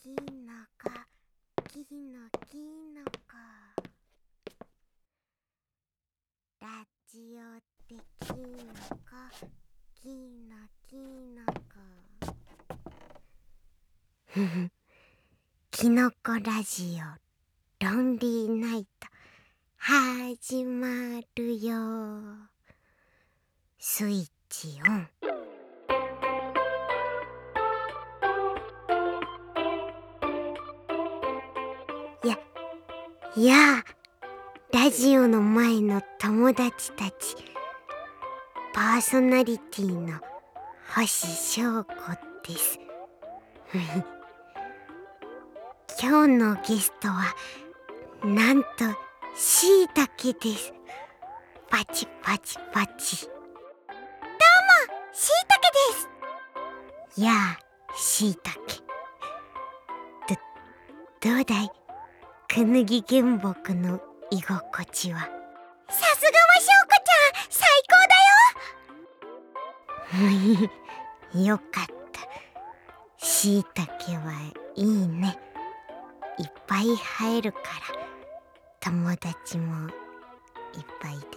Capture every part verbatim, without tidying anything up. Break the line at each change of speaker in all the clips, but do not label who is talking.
きのこきのきのこラジオってきのこきのきのこふふきのこラジオロンリーナイト始まるよ。スイッチオン。や、やあ、ラジオの前の友達たち、パーソナリティの星翔子です。今日のゲストはなんとしいたけです。パチパチパチ。どうもしいたけです。やあしいたけ、どどうだい、くぬぎ原木の居心地は。さすがはしょうこちゃん、最高だよ。よかった。しいたけはいいね。いっぱい生えるから友達もいっぱいで。友達いっ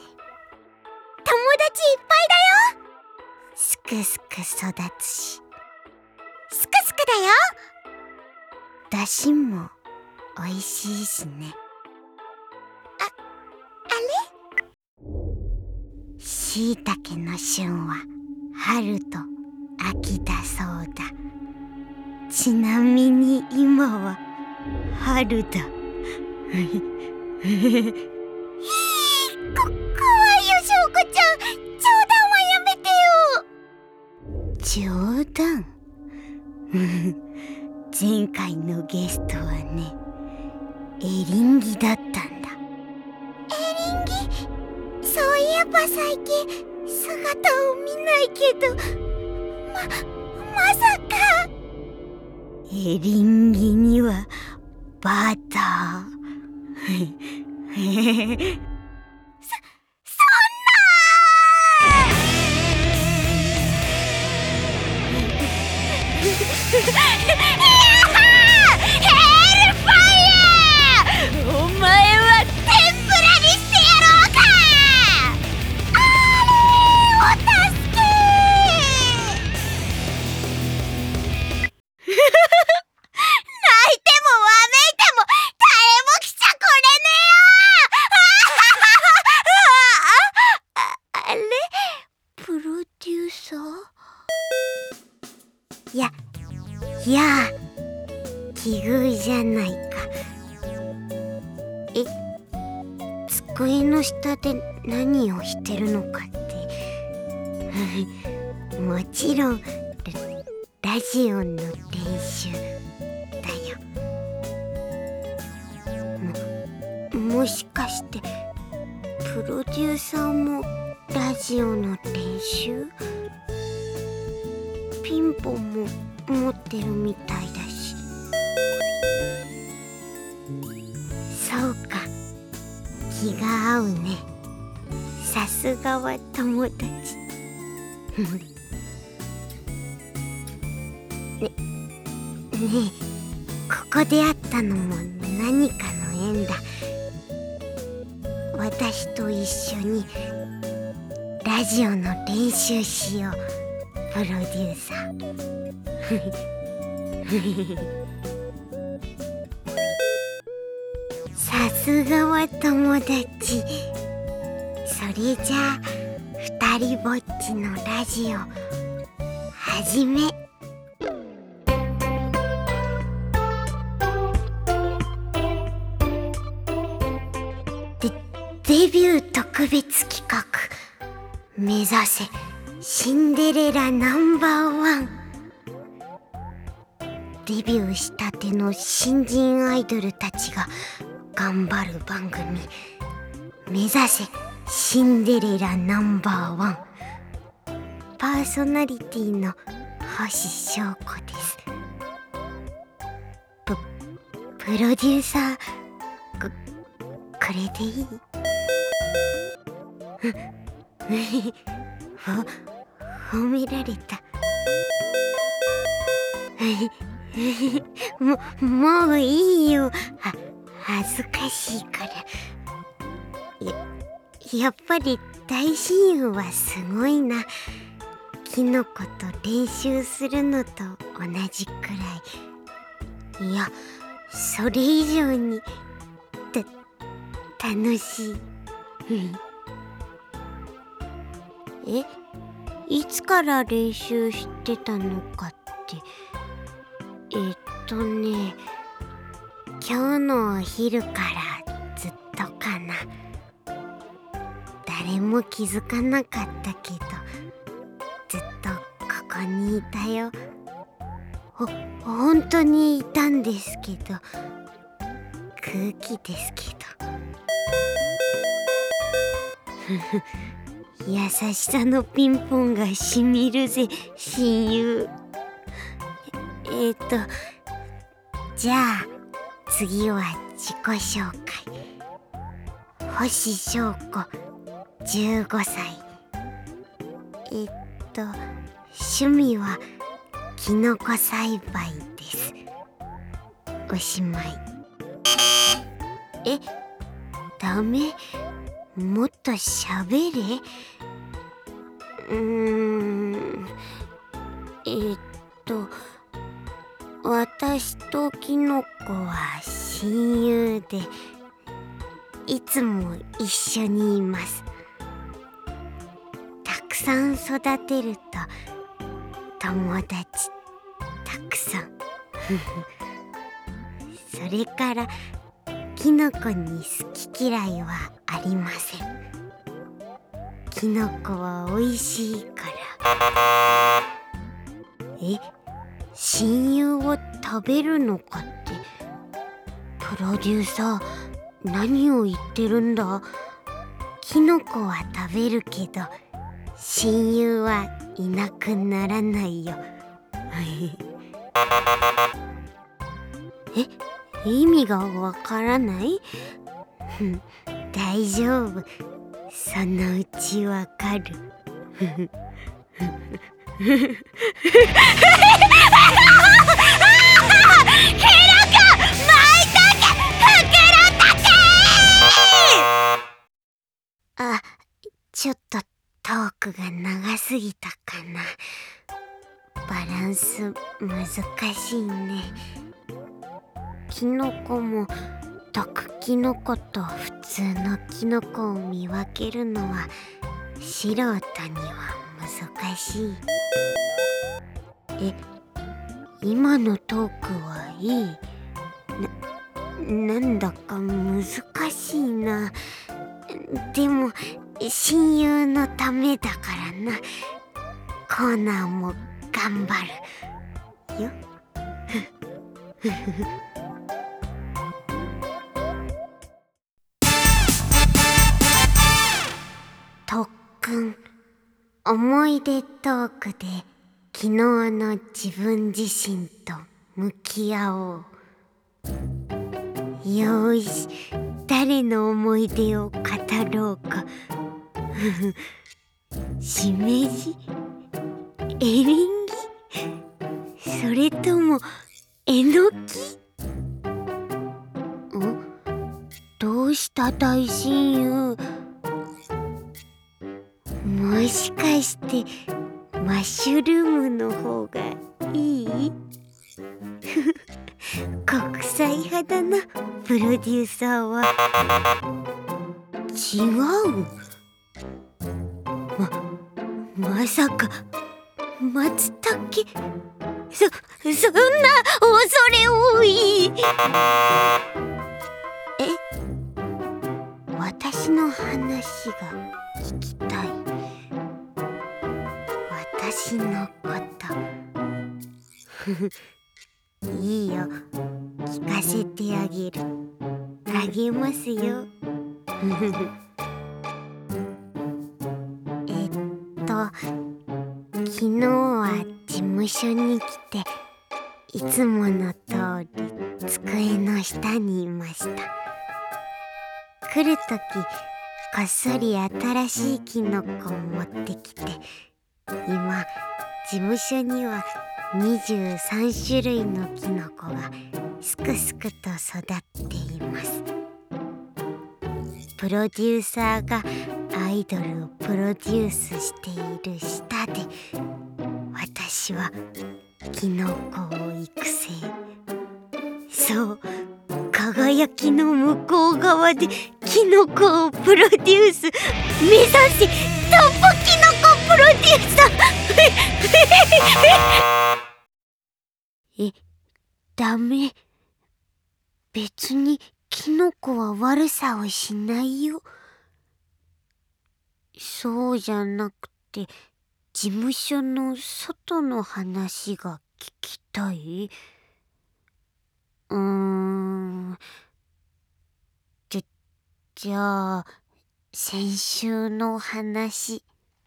ぱいだよ。すくすく育つし。すくすくだよ。だしもおいしいしね。あ、あれ？しいたけの旬は春と秋だそうだ。ちなみに今は春だ。へえ、こ、怖いよしょうこちゃん、冗談はやめてよ。冗談？前回のゲストはね、エリンギだったんだ。エリンギ？そういえば最近姿を見ないけど、ま、まさか。エリンギにはバター。そ、そんなヘルファイヤー！お前は天ぷらにしてやろうか！あれ、お助け！泣いてもわめいても誰も来ちゃこれねよ！あれ？プロデューサー？や、やあ、奇遇じゃないか。え、机の下で何をしてるのかって。もちろんラジオの練習だよ。も、もしかしてプロデューサーもラジオの練習？ピンポンも持ってるみたいだし。そうか、気が合うね。さすがは友達。ね、ねえ、ここで会ったのも何かの縁だ。私と一緒にラジオの練習しよう、プロデューサー。さすがは友達。それじゃあ二人ぼっちのラジオ始め。で、デビュー特別企画、目指せシンデレラナンバーワン。デビューしたての新人アイドルたちが頑張る番組、目指せシンデレラナンバーワン。パーソナリティの星翔子です。プ、プロデューサー、こ、これでいい？ほ、褒められた。 ももういいよ。は恥ずかしいから。ややっぱり大親友はすごいな。キノコと練習するのと同じくらい、いやそれ以上にた楽しい。え、いつから練習してたのかって、えっとね今日のお昼からずっとかな。誰も気づかなかったけどずっとここにいたよ。ほ本当にいたんですけど、空気ですけど。優しさのピンポンがしみるぜ親友。ええー、っとじゃあ次は自己紹介。星翔子じゅうごさい。えっと趣味はキノコ栽培です。おしまい。え、ダメ？もっと喋れ。うーんえっと私とキノコは親友でいつも一緒にいます。たくさん育てると友達たくさん。それからキノコに好き嫌いはありません。キノコは美味しいから。え、親友を食べるのかって。プロデューサー何を言ってるんだ。キノコは食べるけど親友はいなくならないよ。え、意味がわからない？大丈夫、そのうちわかる。あ、ちょっとトークが長すぎたかな。バランス難しいね。キノコも毒キノコと普通のキノコを見分けるのは素人には難しい。え、今のトークはいい？な、なんだか難しいな。でも親友のためだからな。コーナーも頑張るよ。特訓思い出トークで昨日の自分自身と向き合おう。よーし、誰の思い出を語ろうか。しめじ？エリンギ？それともえのき？ん？どうした大親友？もしかしてマッシュルームの方がいい？国際派だなプロデューサーは。違う。ま、まさか松茸？そ、そんな恐れ多い。え、私の話が聞きたい？私のこといいよ、聞かせてあげる。あげますよ。えっと昨日は事務所に来ていつもの通り机の下にいました。来るときこっそり新しいキノコを持ってきて、今事務所にはにじゅうさんしゅるいのキノコがすくすくと育っています。プロデューサーがアイドルをプロデュースしている下で、私はキノコを育成。そう、輝きの向こう側でキノコをプロデュース。目指せトップキノコプロデューサーえ、ダメ。別にキノコは悪さをしないよ。そうじゃなくて、事務所の外の話が聞きたい。うーん。じゃ、じゃあ、先週の話。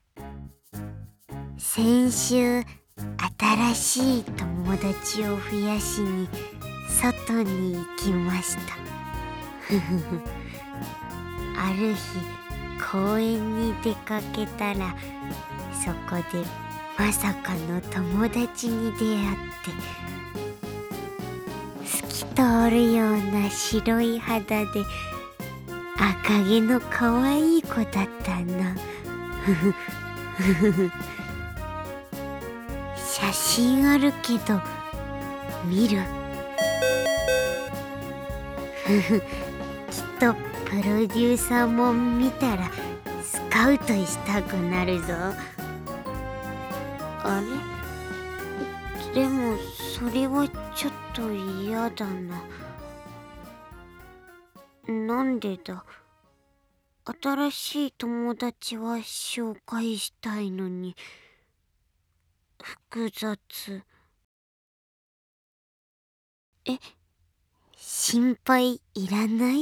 先週、新しい友達を増やしに外に行きました。ふふふ。ある日、公園に出かけたら、そこでまさかの友達に出会って、透き通るような白い肌で赤毛の可愛い子だったな。ふふふふ。写真あるけど見る？ふふ。きっとプロデューサーも見たらスカウトしたくなるぞ。あれ？でもそれはちょっと嫌だな。なんでだ？新しい友達は紹介したいのに複雑。え、心配いらない？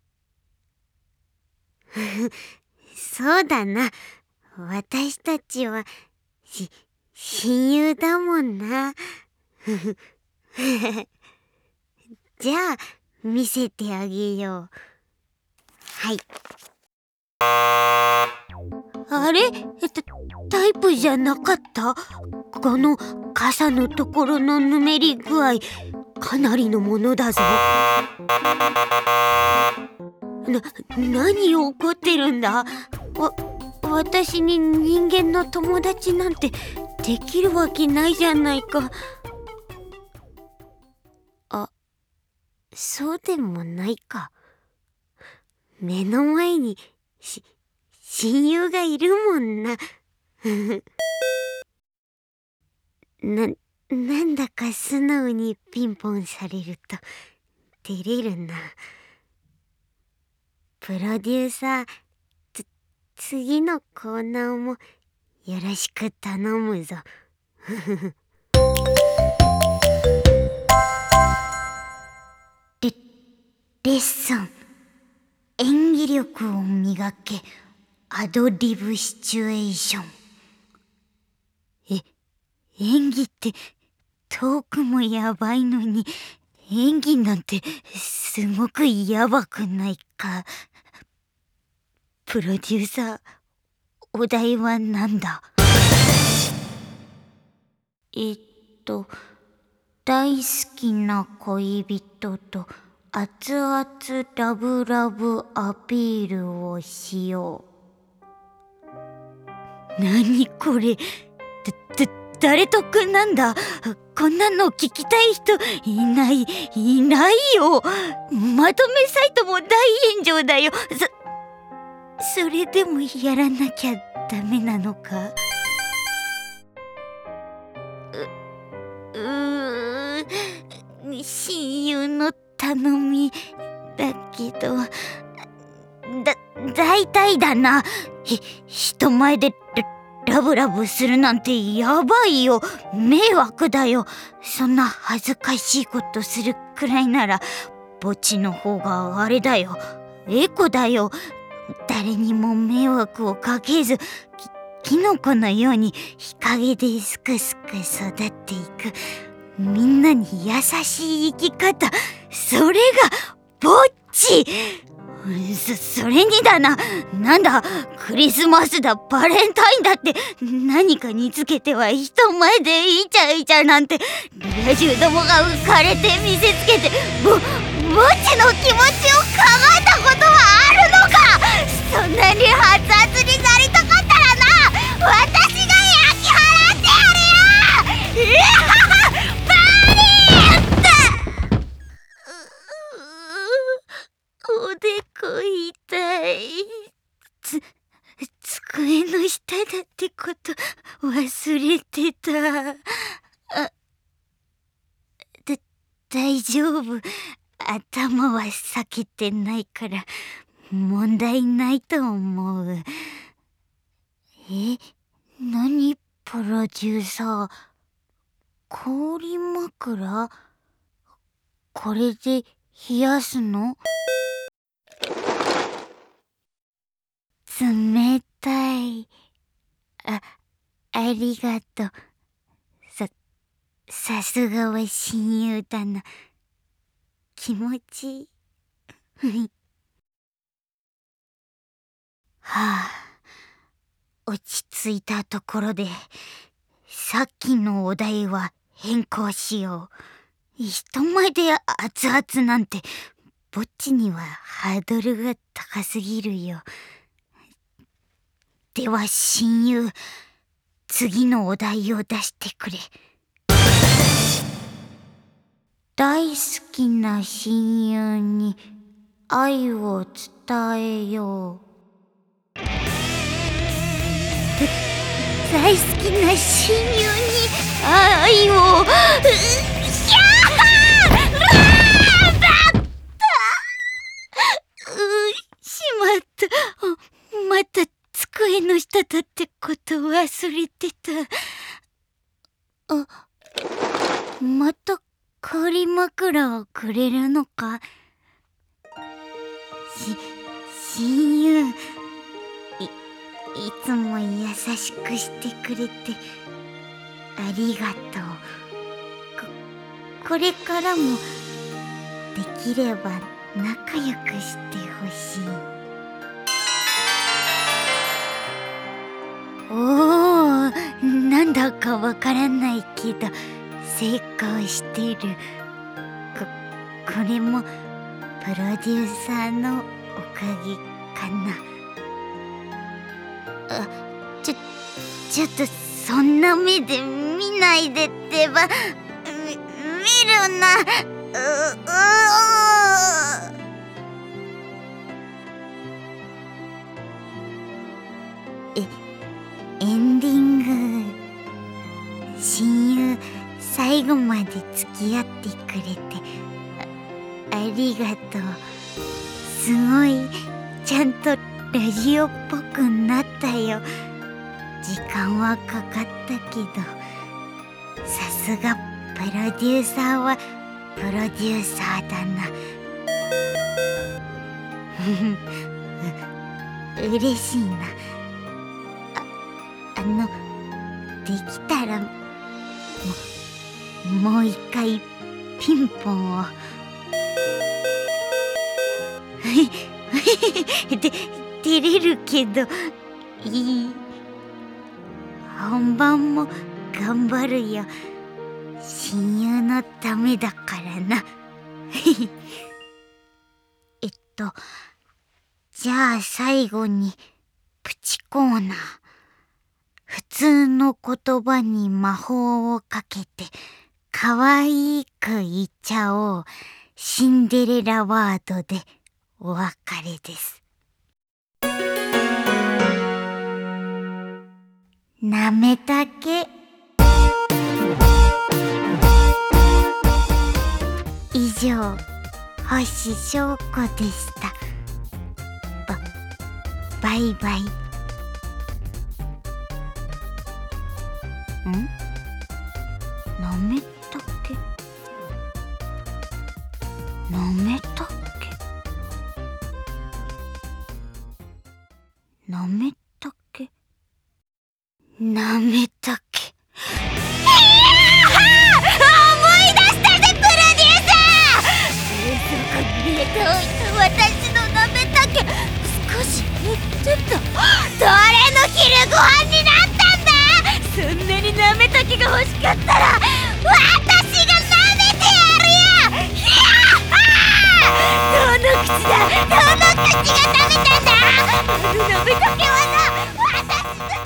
そうだな。私たちはし親友だもんな。じゃあ見せてあげよう。はい。あれ？タ、タイプじゃなかった？この傘のところのぬめり具合、かなりのものだぞ。な、何を怒ってるんだ？わ、私に人間の友達なんてできるわけないじゃないか。あ、そうでもないか。目の前にし親友がいるもんな。な、なんだか素直にピンポンされると照れるな。プロデューサー、つ、次のコーナーもよろしく頼むぞ。レ、レッスン。演技力を磨け。アドリブシチュエーション。え、演技ってトークもやばいのに、演技なんてすごくやばくないか。プロデューサー、お題はなんだ？えっと、大好きな恋人と熱々ラブラブアピールをしよう。なにこれ？だ、だ、誰得なんだ？こんなの聞きたい人いない、いないよ。まとめサイトも大炎上だよ。そ、それでもやらなきゃダメなのか？う、うー、親友の頼みだけど、だ、大体だな。ひ、人前でラブラブするなんてやばいよ。迷惑だよ。そんな恥ずかしいことするくらいなら墓地の方があれだよ。エコだよ。誰にも迷惑をかけず、き、キノコのように日陰ですくすく育っていく。みんなに優しい生き方。それが墓地。 そ、それにだな、なんだクリスマスだバレンタインだって何かにつけては人前でイチャイチャなんてリア充どもが浮かれて見せつけてぼぼっちの気持ちを考えたことはあるのか。そんなに熱々になりたかったらな、私が焼き払ってやるよ。バリーっておでこ痛い。つ机の下だってこと忘れてた。あ、だ、大丈夫。頭は避けてないから問題ないと思う。え、何プロデューサー、氷枕？これで冷やすの？冷たい。あ、ありがとう。さ、さすがは親友だな。気持ちいい。はあ、落ち着いたところでさっきのお題は変更しよう。人前で熱々なんてぼっちにはハードルが高すぎるよ。では親友、次のお題を出してくれ。大好きな親友に愛を伝えよう。大好きな親友に愛を。ひゃー！だった。うしまった。また机の下だってこと忘れてた。あ、また氷枕をくれるのか。し、親友、い、いつも優しくしてくれてありがとう。こ、これからもできれば仲良くしてほしい。おー、なんだかわからないけど成功してる。こ、これもプロデューサーのおかげかな。あ、ちょ、ちょっとそんな目で見ないでってば。み、見るな。う、うえ、エンディング。親友、最後まで付き合ってくれてあ、ありがとう。すごいちゃんとラジオっぽくなったよ。時間はかかったけど、さすがプロデューサーはプロデューサーだな。う、嬉しいな。あ、あの、できたらももう一回ピンポンを。で、照れるけどいい。本番も頑張るよ。親友のためだからな。えっとじゃあ最後にプチコーナー。普通の言葉に魔法をかけて可愛く言っちゃおう。シンデレラワードでお別れです。なめたけ。以上、星翔子でした。ば、バイバイ。ん？なめたけ？なめたけ？なめたけ？なめたけ。思い出したぜ、プロデューサー！冷蔵庫に入れておいた私のなめたちょっと誰の昼ご飯になったんだ。そんなになめたけが欲しかったら私がなめてやるよ。ひゃー！どの口だ、どの口が食べたんだ。あのなめたけはな私の